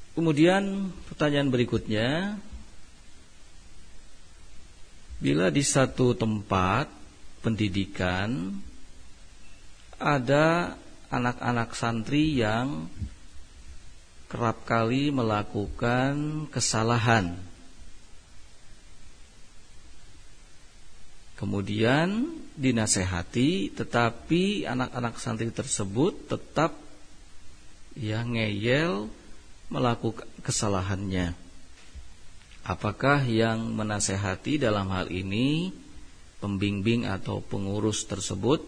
Kemudian pertanyaan berikutnya, bila di satu tempat pendidikan ada anak-anak santri yang kerap kali melakukan kesalahan, kemudian dinasehati, tetapi anak-anak santri tersebut tetap ngeyel melakukan kesalahannya. Apakah yang menasehati dalam hal ini pembimbing atau pengurus tersebut?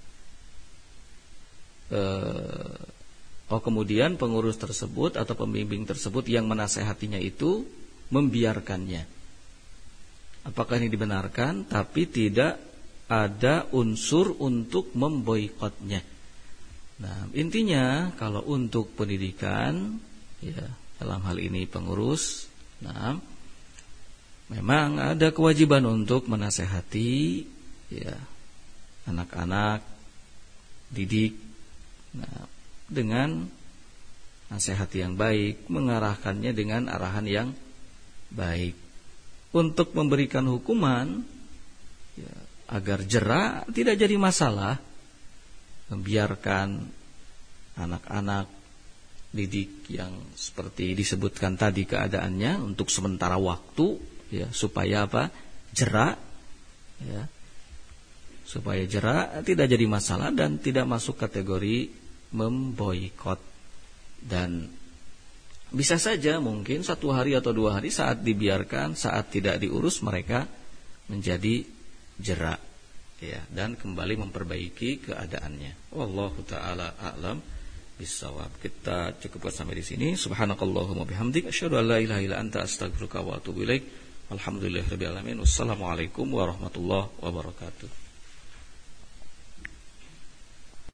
Kemudian pengurus tersebut atau pembimbing tersebut yang menasehatinya itu membiarkannya. Apakah ini dibenarkan? Tapi tidak ada unsur untuk memboikotnya. Nah, intinya kalau untuk pendidikan, dalam hal ini pengurus, memang ada kewajiban untuk menasehati anak-anak didik dengan nasihat yang baik, mengarahkannya dengan arahan yang baik. Untuk memberikan hukuman agar jera tidak jadi masalah, membiarkan anak-anak didik yang seperti disebutkan tadi keadaannya untuk sementara waktu, supaya jera, supaya jera tidak jadi masalah dan tidak masuk kategori memboikot. Dan bisa saja mungkin 1 hari atau 2 hari saat dibiarkan, saat tidak diurus, mereka menjadi jera, dan kembali memperbaiki keadaannya. Wallahu taala a'lam bissawab. Kita cukupkan sampai di sini. Subhanakallahumma bihamdik asyhadu an la ilaha illa anta astaghfiruka wa atubu ilaik. Alhamdulillahirabbil alamin. Wassalamualaikum warahmatullahi wabarakatuh.